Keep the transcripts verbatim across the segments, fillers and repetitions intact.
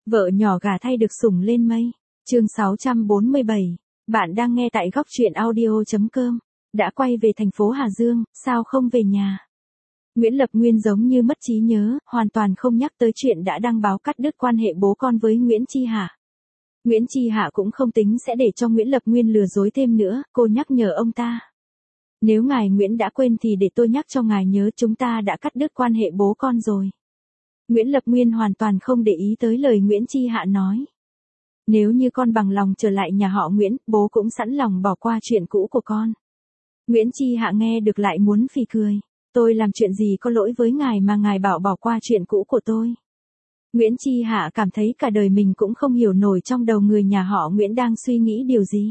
Vợ nhỏ gả thay được sủng lên mây. Chương sáu trăm bốn mươi bảy. Bạn đang nghe tại góc truyện audio chấm com. Đã quay về thành phố Hà Dương, sao không về nhà? Nguyễn Lập Nguyên giống như mất trí nhớ, hoàn toàn không nhắc tới chuyện đã đăng báo cắt đứt quan hệ bố con với Nguyễn Chi Hạ. Nguyễn Chi Hạ cũng không tính sẽ để cho Nguyễn Lập Nguyên lừa dối thêm nữa, cô nhắc nhở ông ta. Nếu ngài Nguyễn đã quên thì để tôi nhắc cho ngài nhớ, chúng ta đã cắt đứt quan hệ bố con rồi. Nguyễn Lập Nguyên hoàn toàn không để ý tới lời Nguyễn Chi Hạ nói. Nếu như con bằng lòng trở lại nhà họ Nguyễn, bố cũng sẵn lòng bỏ qua chuyện cũ của con. Nguyễn Chi Hạ nghe được lại muốn phì cười. Tôi làm chuyện gì có lỗi với ngài mà ngài bảo bỏ qua chuyện cũ của tôi? Nguyễn Chi Hạ cảm thấy cả đời mình cũng không hiểu nổi trong đầu người nhà họ Nguyễn đang suy nghĩ điều gì.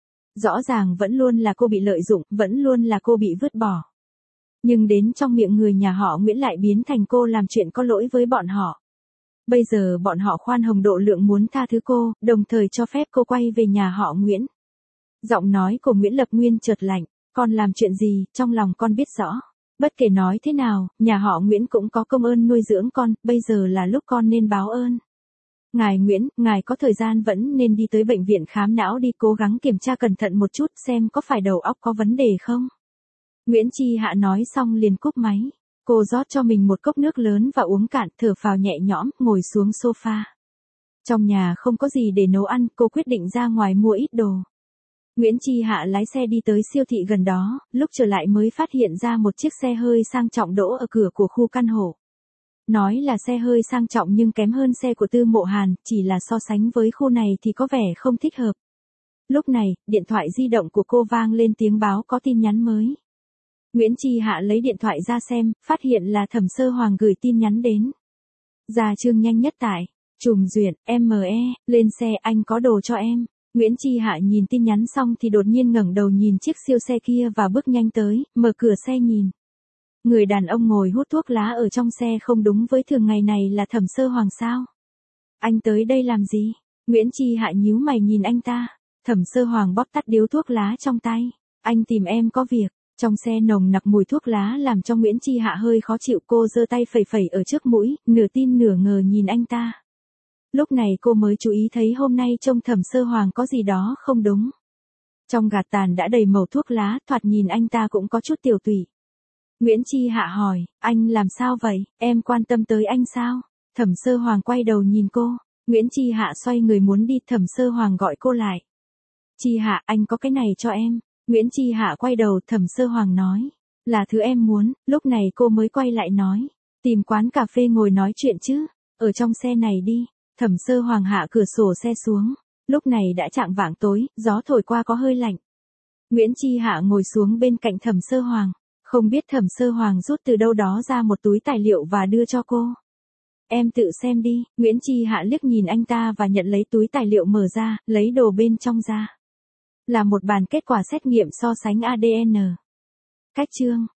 Rõ ràng vẫn luôn là cô bị lợi dụng, vẫn luôn là cô bị vứt bỏ. Nhưng đến trong miệng người nhà họ Nguyễn lại biến thành cô làm chuyện có lỗi với bọn họ. Bây giờ bọn họ khoan hồng độ lượng muốn tha thứ cô, đồng thời cho phép cô quay về nhà họ Nguyễn. Giọng nói của Nguyễn Lập Nguyên chợt lạnh, con làm chuyện gì, trong lòng con biết rõ. Bất kể nói thế nào, nhà họ Nguyễn cũng có công ơn nuôi dưỡng con, bây giờ là lúc con nên báo ơn. Ngài Nguyễn, ngài có thời gian vẫn nên đi tới bệnh viện khám não đi, cố gắng kiểm tra cẩn thận một chút xem có phải đầu óc có vấn đề không. Nguyễn Chi Hạ nói xong liền cúp máy. Cô rót cho mình một cốc nước lớn và uống cạn, thở phào nhẹ nhõm, ngồi xuống sofa. Trong nhà không có gì để nấu ăn, cô quyết định ra ngoài mua ít đồ. Nguyễn Chi Hạ lái xe đi tới siêu thị gần đó, lúc trở lại mới phát hiện ra một chiếc xe hơi sang trọng đỗ ở cửa của khu căn hộ. Nói là xe hơi sang trọng nhưng kém hơn xe của Tư Mộ Hàn, chỉ là so sánh với khu này thì có vẻ không thích hợp. Lúc này, điện thoại di động của cô vang lên tiếng báo có tin nhắn mới. Nguyễn Chi Hạ lấy điện thoại ra xem, phát hiện là Thẩm Sơ Hoàng gửi tin nhắn đến. Gia Trương nhanh nhất tại, Trùm Duyệt, em e, lên xe, anh có đồ cho em. Nguyễn Chi Hạ nhìn tin nhắn xong thì đột nhiên ngẩng đầu nhìn chiếc siêu xe kia và bước nhanh tới, mở cửa xe nhìn. Người đàn ông ngồi hút thuốc lá ở trong xe không đúng với thường ngày này là Thẩm Sơ Hoàng sao? Anh tới đây làm gì? Nguyễn Chi Hạ nhíu mày nhìn anh ta. Thẩm Sơ Hoàng bóp tắt điếu thuốc lá trong tay. Anh tìm em có việc. Trong xe nồng nặc mùi thuốc lá làm cho Nguyễn Chi Hạ hơi khó chịu, cô giơ tay phẩy phẩy ở trước mũi, nửa tin nửa ngờ nhìn anh ta. Lúc này cô mới chú ý thấy hôm nay trông Thẩm Sơ Hoàng có gì đó không đúng. Trong gạt tàn đã đầy màu thuốc lá, thoạt nhìn anh ta cũng có chút tiểu tụy. Nguyễn Chi Hạ hỏi, anh làm sao vậy, em quan tâm tới anh sao? Thẩm Sơ Hoàng quay đầu nhìn cô. Nguyễn Chi Hạ xoay người muốn đi, Thẩm Sơ Hoàng gọi cô lại. Chi Hạ, anh có cái này cho em. Nguyễn Chi Hạ quay đầu, Thẩm Sơ Hoàng nói, là thứ em muốn. Lúc này cô mới quay lại nói, tìm quán cà phê ngồi nói chuyện chứ, ở trong xe này đi. Thẩm Sơ Hoàng hạ cửa sổ xe xuống. Lúc này đã chạng vạng tối, gió thổi qua có hơi lạnh. Nguyễn Chi Hạ ngồi xuống bên cạnh Thẩm Sơ Hoàng. Không biết Thẩm Sơ Hoàng rút từ đâu đó ra một túi tài liệu và đưa cho cô. Em tự xem đi. Nguyễn Chi Hạ liếc nhìn anh ta và nhận lấy túi tài liệu, mở ra, lấy đồ bên trong ra. Là một bản kết quả xét nghiệm so sánh a đê en. Cách chương.